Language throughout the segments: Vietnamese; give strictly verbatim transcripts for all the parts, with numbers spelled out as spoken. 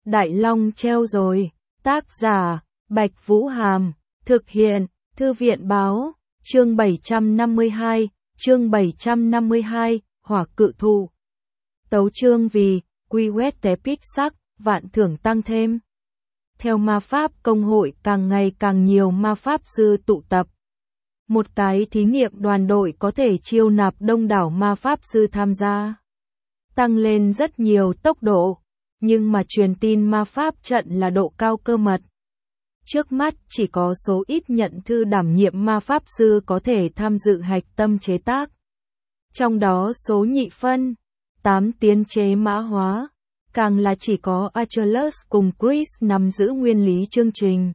Đại Long treo rồi. Tác giả, Bạch Vũ Hàm. Thực hiện, Thư viện Báo. Chương bảy trăm năm mươi hai, chương bảy trăm năm mươi hai, Hỏa Cự Thụ. Tấu chương vì, quy quét té pít sắc, vạn thưởng tăng thêm. Theo ma pháp công hội càng ngày càng nhiều ma pháp sư tụ tập. Một cái thí nghiệm đoàn đội có thể chiêu nạp đông đảo ma pháp sư tham gia. Tăng lên rất nhiều tốc độ, nhưng mà truyền tin ma pháp trận là độ cao cơ mật. Trước mắt chỉ có số ít nhận thư đảm nhiệm ma pháp sư có thể tham dự hạch tâm chế tác. Trong đó số nhị phân, tám tiến chế mã hóa, càng là chỉ có Achilles cùng Chris nắm giữ nguyên lý chương trình.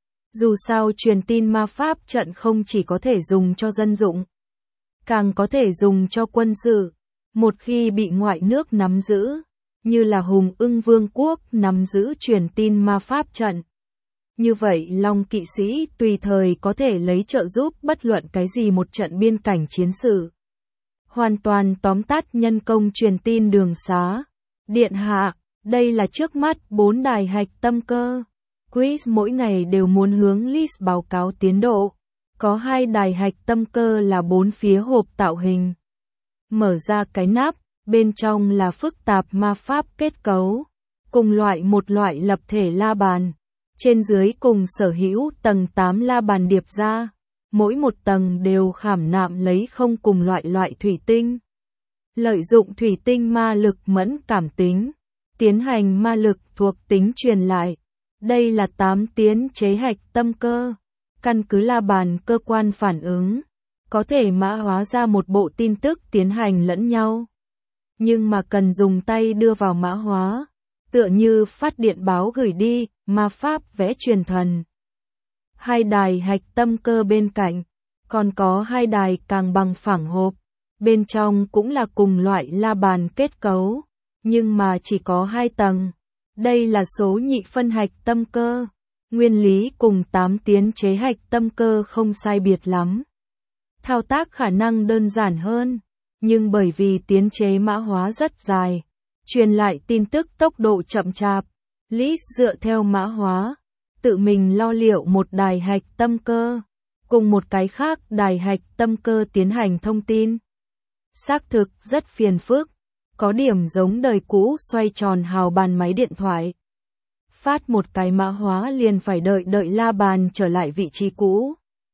Dù sao truyền tin ma pháp trận không chỉ có thể dùng cho dân dụng, càng có thể dùng cho quân sự, một khi bị ngoại nước nắm giữ, như là Hùng Ưng Vương quốc nắm giữ truyền tin ma pháp trận. Như vậy Long kỵ sĩ tùy thời có thể lấy trợ giúp bất luận cái gì một trận biên cảnh chiến sự. Hoàn toàn tóm tắt nhân công truyền tin đường xá. Điện hạ, đây là trước mắt bốn đài hạch tâm cơ. Chris mỗi ngày đều muốn hướng Liz báo cáo tiến độ. Có hai đài hạch tâm cơ là bốn phía hộp tạo hình. Mở ra cái nắp, bên trong là phức tạp ma pháp kết cấu. Cùng loại một loại lập thể la bàn. Trên dưới cùng sở hữu tầng tám la bàn điệp ra. Mỗi một tầng đều khảm nạm lấy không cùng loại loại thủy tinh. Lợi dụng thủy tinh ma lực mẫn cảm tính. Tiến hành ma lực thuộc tính truyền lại. Đây là tám tiến chế hạch tâm cơ. Căn cứ la bàn cơ quan phản ứng. Có thể mã hóa ra một bộ tin tức tiến hành lẫn nhau. Nhưng mà cần dùng tay đưa vào mã hóa. Tựa như phát điện báo gửi đi, ma pháp vẽ truyền thần. Hai đài hạch tâm cơ bên cạnh. Còn có hai đài càng bằng phẳng hộp. Bên trong cũng là cùng loại la bàn kết cấu. Nhưng mà chỉ có hai tầng. Đây là số nhị phân hạch tâm cơ. Nguyên lý cùng tám tiến chế hạch tâm cơ không sai biệt lắm. Thao tác khả năng đơn giản hơn. Nhưng bởi vì tiến chế mã hóa rất dài. Truyền lại tin tức tốc độ chậm chạp. Liz dựa theo mã hóa. Tự mình lo liệu một đài hạch tâm cơ. Cùng một cái khác đài hạch tâm cơ tiến hành thông tin. Xác thực rất phiền phức. Có điểm giống đời cũ xoay tròn hào bàn máy điện thoại. Phát một cái mã hóa liền phải đợi đợi la bàn trở lại vị trí cũ.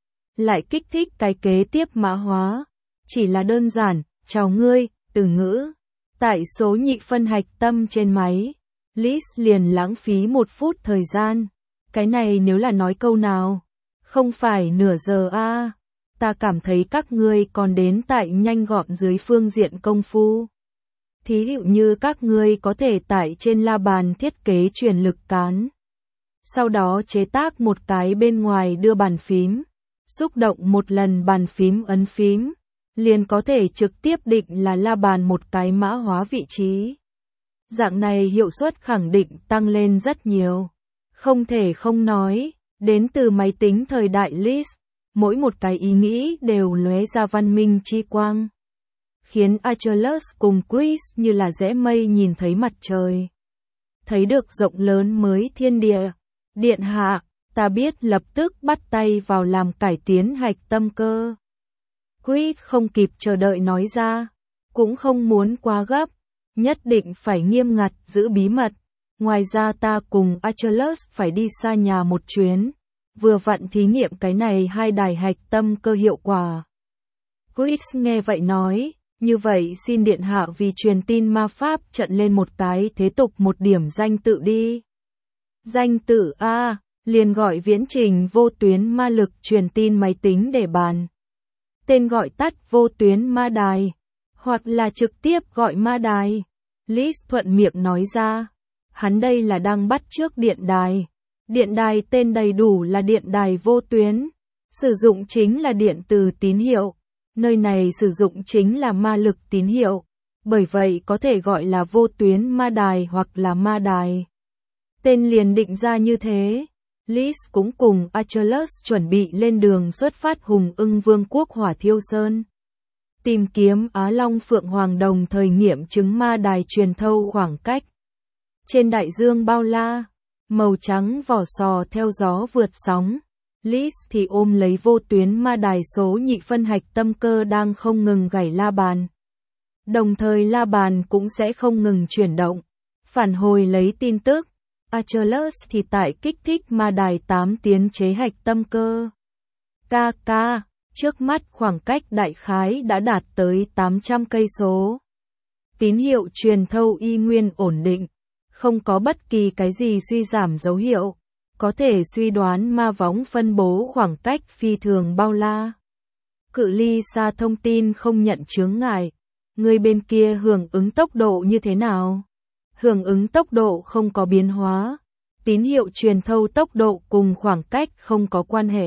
Lại kích thích cái kế tiếp mã hóa. Chỉ là đơn giản, chào ngươi, từ ngữ. Tại số nhị phân hạch tâm trên máy. Liz liền lãng phí một phút thời gian. Cái này nếu là nói câu nào? Không phải nửa giờ a à. Ta cảm thấy các ngươi còn đến tại nhanh gọn dưới phương diện công phu. Thí dụ như các ngươi có thể tải trên la bàn thiết kế truyền lực cán. Sau đó chế tác một cái bên ngoài đưa bàn phím. Xúc động một lần bàn phím ấn phím. Liền có thể trực tiếp định là la bàn một cái mã hóa vị trí. Dạng này hiệu suất khẳng định tăng lên rất nhiều. Không thể không nói, đến từ máy tính thời đại Liz, mỗi một cái ý nghĩ đều lóe ra văn minh chi quang. Khiến Achilles cùng Chris như là rẽ mây nhìn thấy mặt trời. Thấy được rộng lớn mới thiên địa. Điện hạ, ta biết lập tức bắt tay vào làm cải tiến hạch tâm cơ. Chris không kịp chờ đợi nói ra. Cũng không muốn quá gấp. Nhất định phải nghiêm ngặt giữ bí mật. Ngoài ra ta cùng Achilles phải đi xa nhà một chuyến. Vừa vặn thí nghiệm cái này hai đài hạch tâm cơ hiệu quả. Chris nghe vậy nói. Như vậy xin điện hạ vì truyền tin ma pháp trận lên một cái thế tục một điểm danh tự đi. Danh tự A, liền gọi viễn trình vô tuyến ma lực truyền tin máy tính để bàn. Tên gọi tắt vô tuyến ma đài. Hoặc là trực tiếp gọi ma đài. Liz thuận miệng nói ra. Hắn đây là đang bắt chước điện đài. Điện đài tên đầy đủ là điện đài vô tuyến. Sử dụng chính là điện từ tín hiệu. Nơi này sử dụng chính là ma lực tín hiệu. Bởi vậy có thể gọi là vô tuyến ma đài hoặc là ma đài. Tên liền định ra như thế. Liz cũng cùng Achilles chuẩn bị lên đường xuất phát Hùng Ưng Vương quốc Hỏa Thiêu Sơn. Tìm kiếm Á Long Phượng Hoàng đồng thời nghiệm chứng ma đài truyền thâu khoảng cách. Trên đại dương bao la, màu trắng vỏ sò theo gió vượt sóng. Lis thì ôm lấy vô tuyến ma đài số nhị phân hạch tâm cơ đang không ngừng gảy la bàn. Đồng thời la bàn cũng sẽ không ngừng chuyển động. Phản hồi lấy tin tức. Achilles thì tại kích thích ma đài tám tiến chế hạch tâm cơ. Ca ca, trước mắt khoảng cách đại khái đã đạt tới tám trăm cây số. Tín hiệu truyền thâu y nguyên ổn định, không có bất kỳ cái gì suy giảm dấu hiệu, có thể suy đoán ma võng phân bố khoảng cách phi thường bao la. Cự ly xa thông tin không nhận chướng ngại, người bên kia hưởng ứng tốc độ như thế nào? Hưởng ứng tốc độ không có biến hóa, tín hiệu truyền thâu tốc độ cùng khoảng cách không có quan hệ.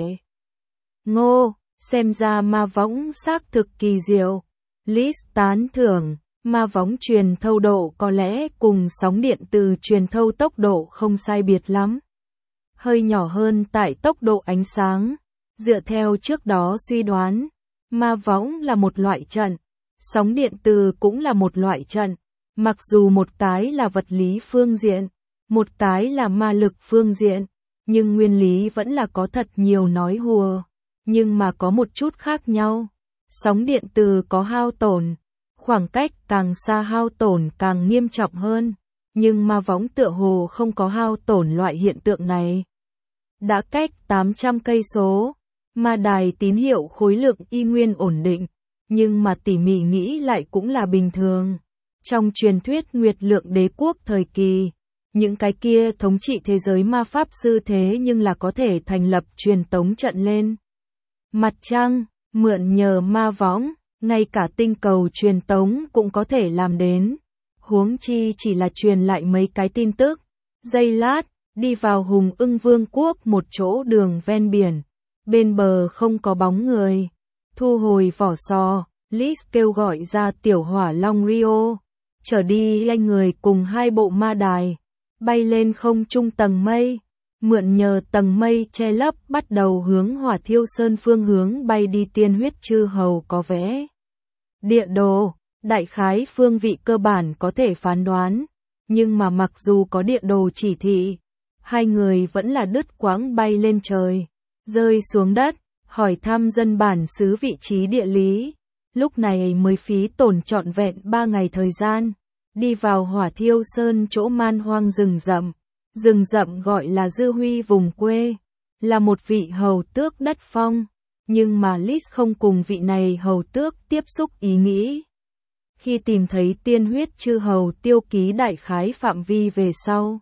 Ngô, xem ra ma võng xác thực kỳ diệu. Lis tán thưởng, ma võng truyền thâu độ có lẽ cùng sóng điện từ truyền thâu tốc độ không sai biệt lắm. Hơi nhỏ hơn tại tốc độ ánh sáng. Dựa theo trước đó suy đoán, ma võng là một loại trận, sóng điện từ cũng là một loại trận. Mặc dù một cái là vật lý phương diện, một cái là ma lực phương diện, nhưng nguyên lý vẫn là có thật nhiều nói hùa. Nhưng mà có một chút khác nhau. Sóng điện từ có hao tổn, khoảng cách càng xa hao tổn càng nghiêm trọng hơn, nhưng ma võng tựa hồ không có hao tổn loại hiện tượng này. Đã cách tám trăm cây số, ma đài tín hiệu khối lượng y nguyên ổn định, nhưng mà tỉ mỉ nghĩ lại cũng là bình thường. Trong truyền thuyết Nguyệt Lượng Đế quốc thời kỳ, những cái kia thống trị thế giới ma pháp sư thế nhưng là có thể thành lập truyền tống trận lên mặt trăng, mượn nhờ ma võng, ngay cả tinh cầu truyền tống cũng có thể làm đến. Huống chi chỉ là truyền lại mấy cái tin tức. Giây lát, đi vào Hùng Ưng Vương quốc một chỗ đường ven biển. Bên bờ không có bóng người. Thu hồi vỏ sò, Lis kêu gọi ra tiểu hỏa long Rio. Trở đi anh người cùng hai bộ ma đài. Bay lên không trung tầng mây. Mượn nhờ tầng mây che lấp bắt đầu hướng Hỏa Thiêu Sơn phương hướng bay đi. Tiên huyết chư hầu có vẽ địa đồ, đại khái phương vị cơ bản có thể phán đoán, nhưng mà mặc dù có địa đồ chỉ thị, hai người vẫn là đứt quãng bay lên trời, rơi xuống đất, hỏi thăm dân bản xứ vị trí địa lý, lúc này mới phí tổn trọn vẹn ba ngày thời gian, đi vào Hỏa Thiêu Sơn chỗ man hoang rừng rậm. Rừng rậm gọi là Dư Huy vùng quê, là một vị hầu tước đất phong, nhưng mà Lis không cùng vị này hầu tước tiếp xúc ý nghĩ. Khi tìm thấy tiên huyết chư hầu tiêu ký đại khái phạm vi về sau,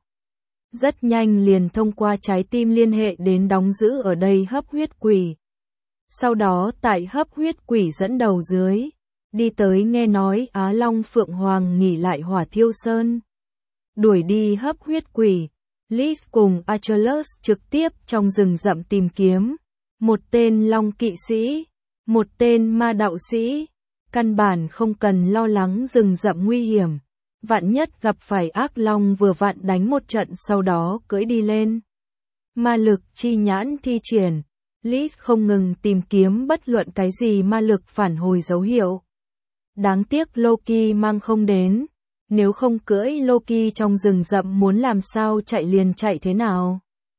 rất nhanh liền thông qua trái tim liên hệ đến đóng giữ ở đây hấp huyết quỷ. Sau đó tại hấp huyết quỷ dẫn đầu dưới, đi tới nghe nói Á Long Phượng Hoàng nghỉ lại Hỏa Thiêu Sơn. Đuổi đi hấp huyết quỷ. Lis cùng Achilles trực tiếp trong rừng rậm tìm kiếm. Một tên long kỵ sĩ, một tên ma đạo sĩ. Căn bản không cần lo lắng rừng rậm nguy hiểm. Vạn nhất gặp phải ác long vừa vặn đánh một trận sau đó cưỡi đi lên. Ma lực chi nhãn thi triển. Lis không ngừng tìm kiếm bất luận cái gì ma lực phản hồi dấu hiệu. Đáng tiếc Loki mang không đến. Nếu không cưỡi Loki trong rừng rậm muốn làm sao chạy liền chạy thế nào?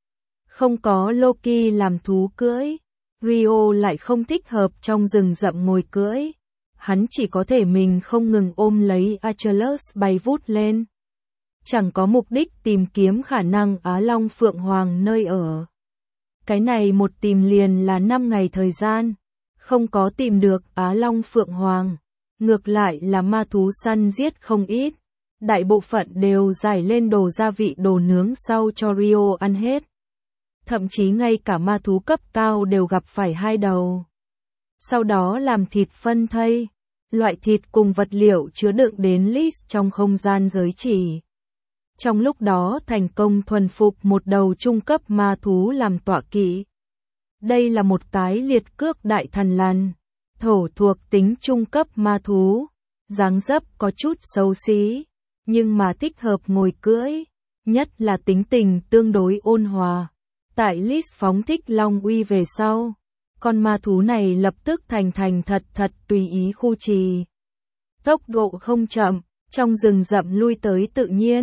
Không có Loki làm thú cưỡi, Rio lại không thích hợp trong rừng rậm ngồi cưỡi. Hắn chỉ có thể mình không ngừng ôm lấy Achilles bay vút lên. Chẳng có mục đích tìm kiếm khả năng Á Long Phượng Hoàng nơi ở. Cái này một tìm liền là năm ngày thời gian. Không có tìm được Á Long Phượng Hoàng. Ngược lại là ma thú săn giết không ít. Đại bộ phận đều giải lên đồ gia vị đồ nướng sau cho Rio ăn hết. Thậm chí ngay cả ma thú cấp cao đều gặp phải hai đầu. Sau đó làm thịt phân thây. Loại thịt cùng vật liệu chứa đựng đến Lis trong không gian giới chỉ. Trong lúc đó thành công thuần phục một đầu trung cấp ma thú làm tọa kỵ. Đây là một cái liệt cước đại thần lằn. Thổ thuộc tính trung cấp ma thú. Dáng dấp có chút xấu xí. Nhưng mà thích hợp ngồi cưỡi, nhất là tính tình tương đối ôn hòa. Tại Lis phóng thích long uy về sau, con ma thú này lập tức thành thành thật thật tùy ý khu trì. Tốc độ không chậm, trong rừng rậm lui tới tự nhiên,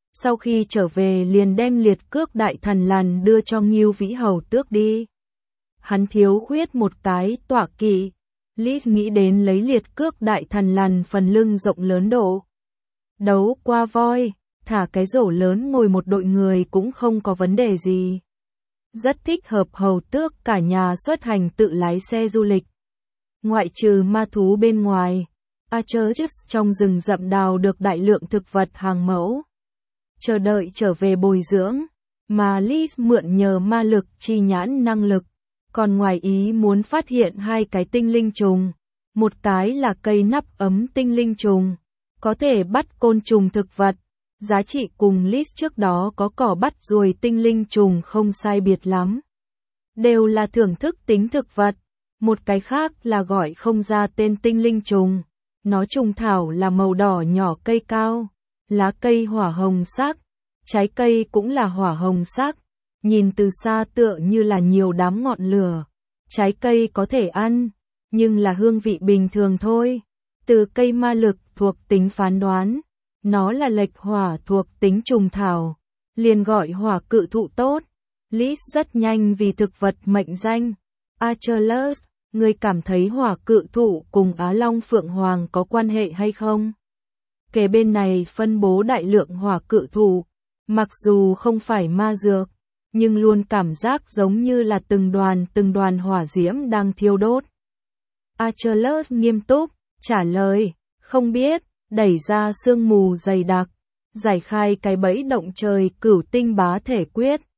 Sau khi trở về liền đem liệt cước đại thần lằn đưa cho Ngưu Vĩ Hầu tước đi. Hắn thiếu khuyết một cái tọa kỵ. Lis nghĩ đến lấy liệt cước đại thần lằn phần lưng rộng lớn độ. Đấu qua voi, thả cái rổ lớn ngồi một đội người cũng không có vấn đề gì. Rất thích hợp hầu tước cả nhà xuất hành tự lái xe du lịch. Ngoại trừ ma thú bên ngoài, Archerus trong rừng rậm đào được đại lượng thực vật hàng mẫu. Chờ đợi trở về bồi dưỡng, mà Lis mượn nhờ ma lực chi nhãn năng lực. Còn ngoài ý muốn phát hiện hai cái tinh linh trùng. Một cái là cây nắp ấm tinh linh trùng, có thể bắt côn trùng thực vật. Giá trị cùng Lis trước đó có cỏ bắt ruồi tinh linh trùng không sai biệt lắm. Đều là thưởng thức tính thực vật. Một cái khác là gọi không ra tên tinh linh trùng. Nó trùng thảo là màu đỏ nhỏ cây cao. Lá cây hỏa hồng sắc. Trái cây cũng là hỏa hồng sắc. Nhìn từ xa tựa như là nhiều đám ngọn lửa. Trái cây có thể ăn, nhưng là hương vị bình thường thôi. Từ cây ma lực thuộc tính phán đoán, nó là lệch hỏa thuộc tính trùng thảo, liền gọi hỏa cự thụ tốt. Lis rất nhanh vì thực vật mệnh danh. Achilles, ngươi cảm thấy hỏa cự thụ cùng Á Long Phượng Hoàng có quan hệ hay không? Kề bên này phân bố đại lượng hỏa cự thụ, mặc dù không phải ma dược, nhưng luôn cảm giác giống như là từng đoàn từng đoàn hỏa diễm đang thiêu đốt. Achilles nghiêm túc, trả lời, không biết, đẩy ra sương mù dày đặc, giải khai cái bẫy động trời cửu tinh bá thể quyết.